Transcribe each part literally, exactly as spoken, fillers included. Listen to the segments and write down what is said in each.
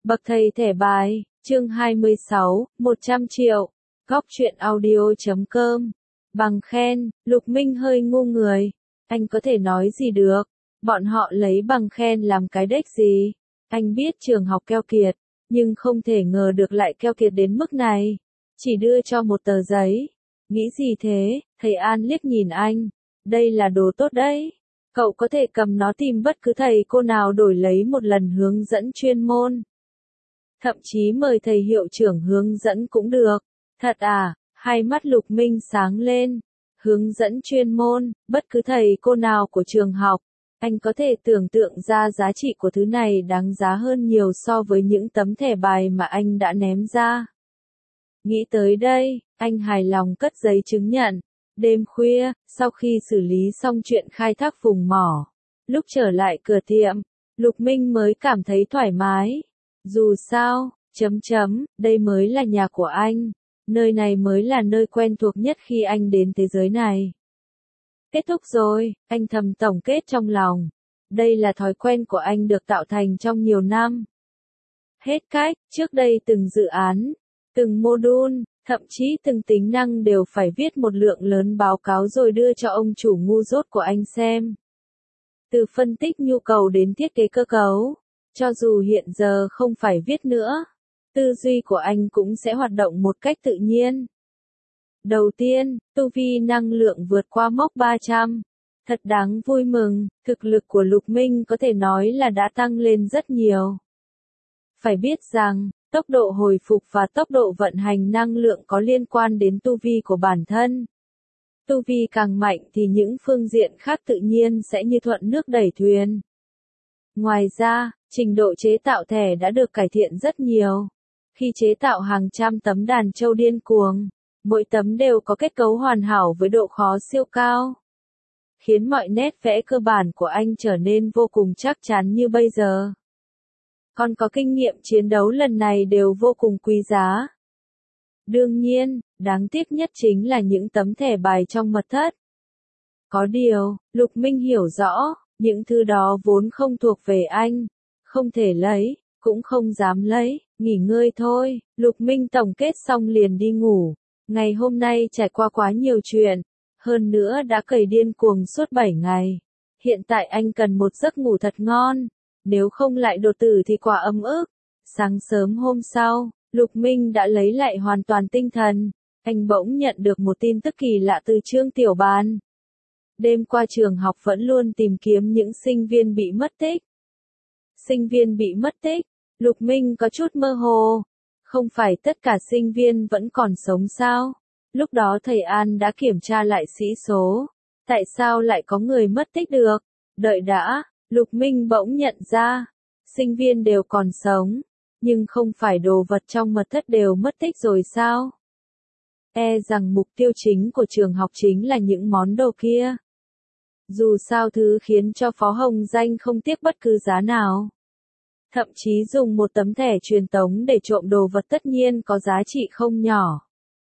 Bậc thầy thẻ bài, chương hai mươi sáu, một trăm triệu. Góc truyện audio chấm com. Bằng khen, Lục Minh hơi ngu người. Anh có thể nói gì được? Bọn họ lấy bằng khen làm cái đếch gì? Anh biết trường học keo kiệt, nhưng không thể ngờ được lại keo kiệt đến mức này. Chỉ đưa cho một tờ giấy. Nghĩ gì thế? Thầy An liếc nhìn anh. Đây là đồ tốt đấy. Cậu có thể cầm nó tìm bất cứ thầy cô nào đổi lấy một lần hướng dẫn chuyên môn. Thậm chí mời thầy hiệu trưởng hướng dẫn cũng được. Thật à? Hai mắt Lục Minh sáng lên. Hướng dẫn chuyên môn, bất cứ thầy cô nào của trường học. Anh có thể tưởng tượng ra giá trị của thứ này đáng giá hơn nhiều so với những tấm thẻ bài mà anh đã ném ra. Nghĩ tới đây, anh hài lòng cất giấy chứng nhận. Đêm khuya, sau khi xử lý xong chuyện khai thác vùng mỏ, lúc trở lại cửa tiệm, Lục Minh mới cảm thấy thoải mái. Dù sao, chấm chấm, đây mới là nhà của anh. Nơi này mới là nơi quen thuộc nhất khi anh đến thế giới này. Kết thúc rồi, anh thầm tổng kết trong lòng. Đây là thói quen của anh được tạo thành trong nhiều năm. Hết cách, trước đây từng dự án, từng module, thậm chí từng tính năng đều phải viết một lượng lớn báo cáo rồi đưa cho ông chủ ngu dốt của anh xem. Từ phân tích nhu cầu đến thiết kế cơ cấu, cho dù hiện giờ không phải viết nữa, tư duy của anh cũng sẽ hoạt động một cách tự nhiên. Đầu tiên, tu vi năng lượng vượt qua mốc ba trăm. Thật đáng vui mừng, thực lực của Lục Minh có thể nói là đã tăng lên rất nhiều. Phải biết rằng, tốc độ hồi phục và tốc độ vận hành năng lượng có liên quan đến tu vi của bản thân. Tu vi càng mạnh thì những phương diện khác tự nhiên sẽ như thuận nước đẩy thuyền. Ngoài ra, trình độ chế tạo thẻ đã được cải thiện rất nhiều. Khi chế tạo hàng trăm tấm đàn châu điên cuồng, mỗi tấm đều có kết cấu hoàn hảo với độ khó siêu cao, khiến mọi nét vẽ cơ bản của anh trở nên vô cùng chắc chắn như bây giờ. Còn có kinh nghiệm chiến đấu lần này đều vô cùng quý giá. Đương nhiên, đáng tiếc nhất chính là những tấm thẻ bài trong mật thất. Có điều, Lục Minh hiểu rõ, những thứ đó vốn không thuộc về anh, không thể lấy, cũng không dám lấy, nghỉ ngơi thôi. Lục Minh tổng kết xong liền đi ngủ. Ngày hôm nay trải qua quá nhiều chuyện, hơn nữa đã cày điên cuồng suốt bảy ngày. Hiện tại anh cần một giấc ngủ thật ngon, nếu không lại đột tử thì quả ấm ức. Sáng sớm hôm sau, Lục Minh đã lấy lại hoàn toàn tinh thần. Anh bỗng nhận được một tin tức kỳ lạ từ Trương Tiểu Bàn. Đêm qua trường học vẫn luôn tìm kiếm những sinh viên bị mất tích. Sinh viên bị mất tích, Lục Minh có chút mơ hồ. Không phải tất cả sinh viên vẫn còn sống sao? Lúc đó thầy An đã kiểm tra lại sĩ số. Tại sao lại có người mất tích được? Đợi đã, Lục Minh bỗng nhận ra. Sinh viên đều còn sống. Nhưng không phải đồ vật trong mật thất đều mất tích rồi sao? E rằng mục tiêu chính của trường học chính là những món đồ kia. Dù sao thứ khiến cho Phó Hồng Danh không tiếc bất cứ giá nào. Thậm chí dùng một tấm thẻ truyền tống để trộm đồ vật tất nhiên có giá trị không nhỏ.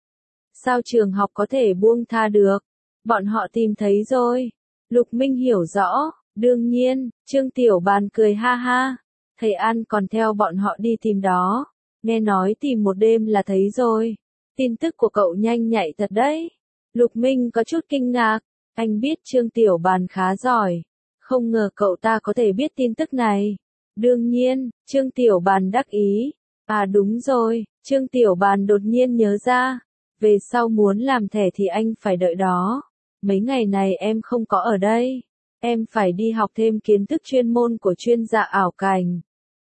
Sao trường học có thể buông tha được? Bọn họ tìm thấy rồi. Lục Minh hiểu rõ, đương nhiên, Trương Tiểu Bàn cười ha ha. Thầy An còn theo bọn họ đi tìm đó. Nghe nói tìm một đêm là thấy rồi. Tin tức của cậu nhanh nhạy thật đấy. Lục Minh có chút kinh ngạc. Anh biết Trương Tiểu Bàn khá giỏi. Không ngờ cậu ta có thể biết tin tức này. Đương nhiên, Trương Tiểu Bàn đắc ý. À đúng rồi, Trương Tiểu Bàn đột nhiên nhớ ra. Về sau muốn làm thẻ thì anh phải đợi đó. Mấy ngày này em không có ở đây. Em phải đi học thêm kiến thức chuyên môn của chuyên gia ảo cảnh.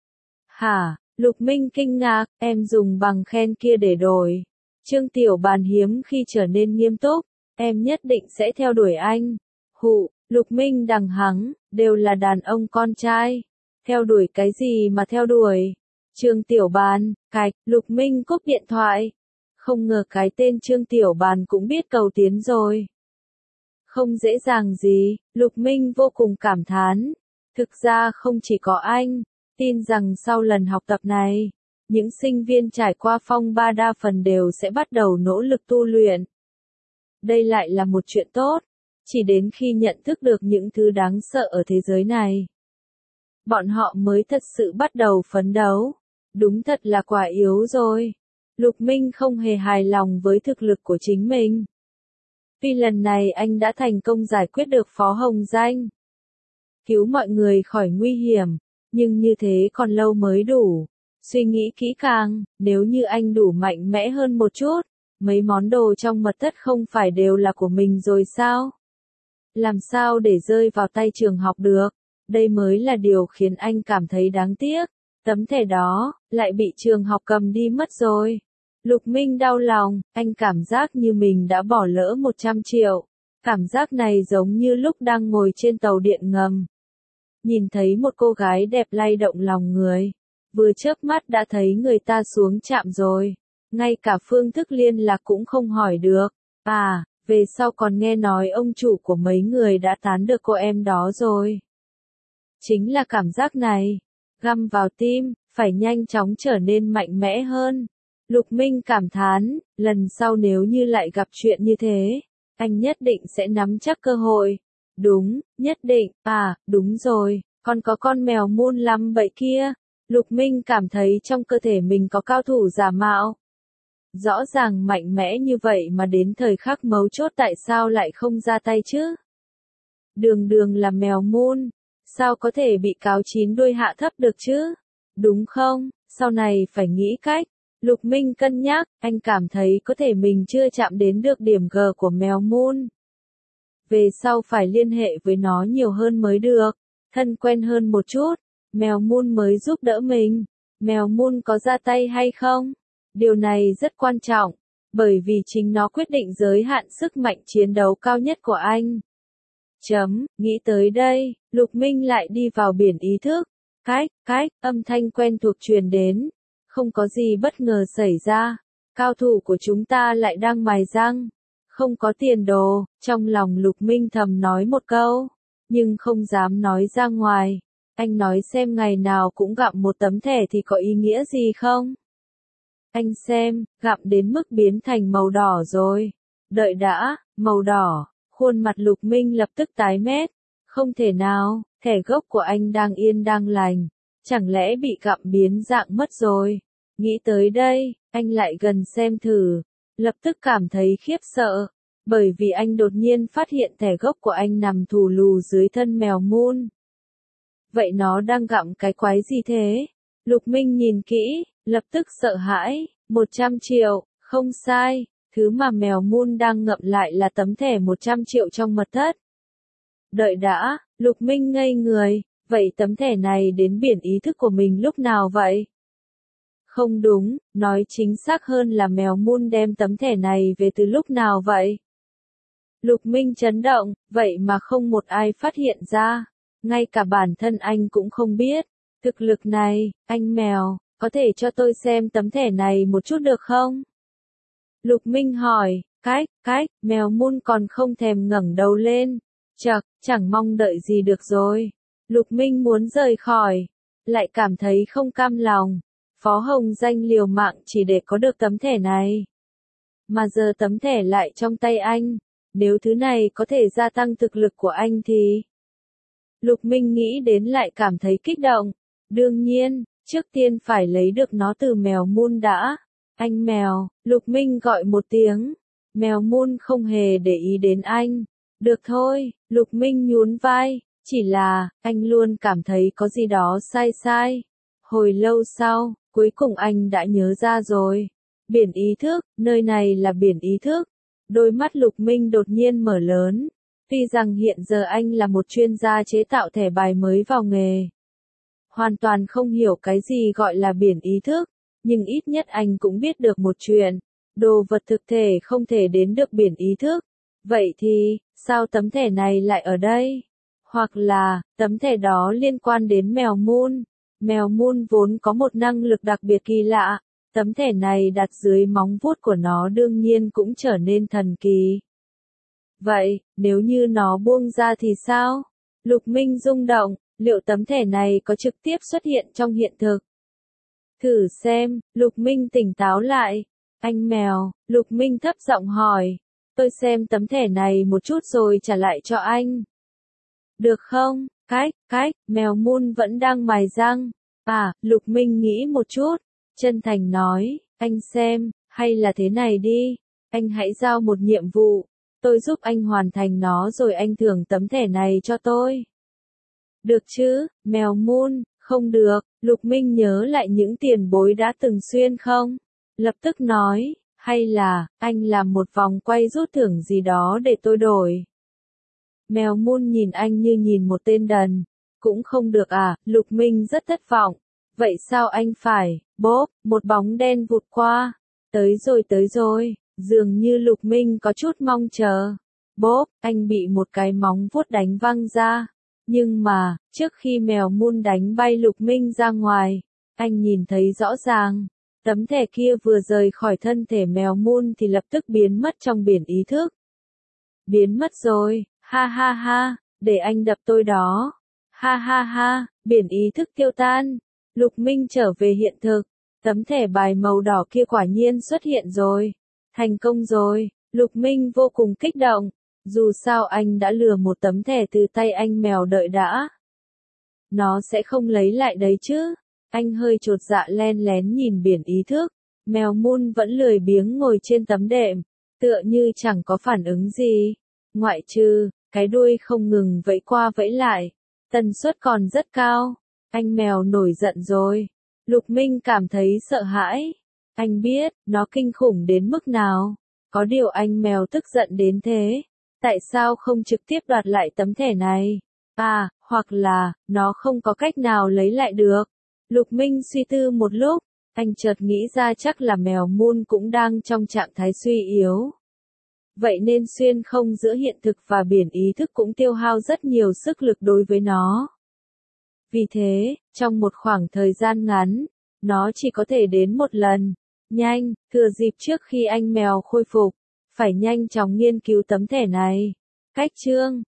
Hả? Lục Minh kinh ngạc, em dùng bằng khen kia để đổi. Trương Tiểu Bàn hiếm khi trở nên nghiêm túc. Em nhất định sẽ theo đuổi anh. Hụ, Lục Minh đằng hắng, đều là đàn ông con trai. Theo đuổi cái gì mà theo đuổi? Trương Tiểu Bàn, cạch, Lục Minh cúp điện thoại. Không ngờ cái tên Trương Tiểu Bàn cũng biết cầu tiến rồi. Không dễ dàng gì, Lục Minh vô cùng cảm thán. Thực ra không chỉ có anh, tin rằng sau lần học tập này, những sinh viên trải qua phong ba đa phần đều sẽ bắt đầu nỗ lực tu luyện. Đây lại là một chuyện tốt, chỉ đến khi nhận thức được những thứ đáng sợ ở thế giới này, bọn họ mới thật sự bắt đầu phấn đấu. Đúng thật là quá yếu rồi. Lục Minh không hề hài lòng với thực lực của chính mình. Tuy lần này anh đã thành công giải quyết được Phó Hồng Danh, cứu mọi người khỏi nguy hiểm, nhưng như thế còn lâu mới đủ. Suy nghĩ kỹ càng, nếu như anh đủ mạnh mẽ hơn một chút, mấy món đồ trong mật thất không phải đều là của mình rồi sao? Làm sao để rơi vào tay trường học được? Đây mới là điều khiến anh cảm thấy đáng tiếc. Tấm thẻ đó, lại bị trường học cầm đi mất rồi. Lục Minh đau lòng, anh cảm giác như mình đã bỏ lỡ một trăm triệu. Cảm giác này giống như lúc đang ngồi trên tàu điện ngầm. Nhìn thấy một cô gái đẹp lay động lòng người. Vừa chớp mắt đã thấy người ta xuống trạm rồi. Ngay cả phương thức liên lạc cũng không hỏi được. À, về sau còn nghe nói ông chủ của mấy người đã tán được cô em đó rồi. Chính là cảm giác này. Găm vào tim, phải nhanh chóng trở nên mạnh mẽ hơn. Lục Minh cảm thán, lần sau nếu như lại gặp chuyện như thế, anh nhất định sẽ nắm chắc cơ hội. Đúng, nhất định, à, đúng rồi, còn có con mèo muôn lăm bậy kia. Lục Minh cảm thấy trong cơ thể mình có cao thủ giả mạo. Rõ ràng mạnh mẽ như vậy mà đến thời khắc mấu chốt tại sao lại không ra tay chứ? Đường đường là mèo muôn, sao có thể bị cáo chín đuôi hạ thấp được chứ? Đúng không? Sau này phải nghĩ cách. Lục Minh cân nhắc, anh cảm thấy có thể mình chưa chạm đến được điểm G của mèo muôn. Về sau phải liên hệ với nó nhiều hơn mới được, thân quen hơn một chút, mèo muôn mới giúp đỡ mình. Mèo muôn có ra tay hay không? Điều này rất quan trọng, bởi vì chính nó quyết định giới hạn sức mạnh chiến đấu cao nhất của anh. Chấm, nghĩ tới đây, Lục Minh lại đi vào biển ý thức. Cách, cách, âm thanh quen thuộc truyền đến. Không có gì bất ngờ xảy ra. Cao thủ của chúng ta lại đang mài răng. Không có tiền đồ, trong lòng Lục Minh thầm nói một câu, nhưng không dám nói ra ngoài. Anh nói xem ngày nào cũng gặm một tấm thẻ thì có ý nghĩa gì không? Anh xem, gặm đến mức biến thành màu đỏ rồi. Đợi đã, màu đỏ, khuôn mặt Lục Minh lập tức tái mét. Không thể nào, thẻ gốc của anh đang yên đang lành. Chẳng lẽ bị gặm biến dạng mất rồi? Nghĩ tới đây, anh lại gần xem thử. Lập tức cảm thấy khiếp sợ. Bởi vì anh đột nhiên phát hiện thẻ gốc của anh nằm thù lù dưới thân mèo muôn. Vậy nó đang gặm cái quái gì thế? Lục Minh nhìn kỹ, lập tức sợ hãi. một trăm triệu, không sai. Thứ mà mèo muôn đang ngậm lại là tấm thẻ một trăm triệu trong mật thất. Đợi đã, Lục Minh ngây người. Vậy tấm thẻ này đến biển ý thức của mình lúc nào vậy? Không đúng, nói chính xác hơn là mèo muôn đem tấm thẻ này về từ lúc nào vậy? Lục Minh chấn động, vậy mà không một ai phát hiện ra. Ngay cả bản thân anh cũng không biết. Thực lực này, anh mèo, có thể cho tôi xem tấm thẻ này một chút được không? Lục Minh hỏi, cách, cách, mèo muôn còn không thèm ngẩng đầu lên. Chậc, chẳng mong đợi gì được rồi. Lục Minh muốn rời khỏi, lại cảm thấy không cam lòng. Phó Hồng Danh liều mạng chỉ để có được tấm thẻ này. Mà giờ tấm thẻ lại trong tay anh. Nếu thứ này có thể gia tăng thực lực của anh thì... Lục Minh nghĩ đến lại cảm thấy kích động. Đương nhiên, trước tiên phải lấy được nó từ mèo muôn đã. Anh mèo, Lục Minh gọi một tiếng. Mèo muôn không hề để ý đến anh. Được thôi, Lục Minh nhún vai. Chỉ là, anh luôn cảm thấy có gì đó sai sai. Hồi lâu sau, cuối cùng anh đã nhớ ra rồi. Biển ý thức, nơi này là biển ý thức. Đôi mắt Lục Minh đột nhiên mở lớn. Tuy rằng hiện giờ anh là một chuyên gia chế tạo thẻ bài mới vào nghề. Hoàn toàn không hiểu cái gì gọi là biển ý thức. Nhưng ít nhất anh cũng biết được một chuyện. Đồ vật thực thể không thể đến được biển ý thức. Vậy thì, sao tấm thẻ này lại ở đây? Hoặc là, tấm thẻ đó liên quan đến mèo muôn. Mèo muôn vốn có một năng lực đặc biệt kỳ lạ. Tấm thẻ này đặt dưới móng vuốt của nó đương nhiên cũng trở nên thần kỳ. Vậy, nếu như nó buông ra thì sao? Lục Minh rung động, liệu tấm thẻ này có trực tiếp xuất hiện trong hiện thực? Thử xem, Lục Minh tỉnh táo lại. Anh mèo, Lục Minh thấp giọng hỏi. Tôi xem tấm thẻ này một chút rồi trả lại cho anh. Được không? Cách, cách, mèo muôn vẫn đang mài răng. À, Lục Minh nghĩ một chút, chân thành nói, anh xem, hay là thế này đi, anh hãy giao một nhiệm vụ, tôi giúp anh hoàn thành nó rồi anh thưởng tấm thẻ này cho tôi. Được chứ, mèo Moon, không được, Lục Minh nhớ lại những tiền bối đã từng xuyên không? Lập tức nói, hay là, anh làm một vòng quay rút thưởng gì đó để tôi đổi. Mèo Moon nhìn anh như nhìn một tên đần. Cũng không được à, Lục Minh rất thất vọng. Vậy sao anh phải, bốp, một bóng đen vụt qua. Tới rồi tới rồi, dường như Lục Minh có chút mong chờ. Bốp, anh bị một cái móng vuốt đánh văng ra. Nhưng mà, trước khi mèo Moon đánh bay Lục Minh ra ngoài, anh nhìn thấy rõ ràng. Tấm thẻ kia vừa rời khỏi thân thể mèo Moon thì lập tức biến mất trong biển ý thức. Biến mất rồi, ha ha ha, để anh đập tôi đó. Ha ha ha, biển ý thức tiêu tan. Lục Minh trở về hiện thực. Tấm thẻ bài màu đỏ kia quả nhiên xuất hiện rồi. Thành công rồi, Lục Minh vô cùng kích động. Dù sao anh đã lừa một tấm thẻ từ tay anh mèo đợi đã. Nó sẽ không lấy lại đấy chứ. Anh hơi chột dạ len lén nhìn biển ý thức. Mèo Moon vẫn lười biếng ngồi trên tấm đệm. Tựa như chẳng có phản ứng gì. Ngoại trừ, cái đuôi không ngừng vẫy qua vẫy lại. Tần suất còn rất cao. Anh mèo nổi giận rồi. Lục Minh cảm thấy sợ hãi. Anh biết, nó kinh khủng đến mức nào. Có điều anh mèo tức giận đến thế. Tại sao không trực tiếp đoạt lại tấm thẻ này? À, hoặc là, nó không có cách nào lấy lại được. Lục Minh suy tư một lúc. Anh chợt nghĩ ra chắc là mèo Moon cũng đang trong trạng thái suy yếu. Vậy nên xuyên không giữa hiện thực và biển ý thức cũng tiêu hao rất nhiều sức lực đối với nó. Vì thế, trong một khoảng thời gian ngắn, nó chỉ có thể đến một lần. Nhanh, thừa dịp trước khi anh mèo khôi phục, phải nhanh chóng nghiên cứu tấm thẻ này. Cách chương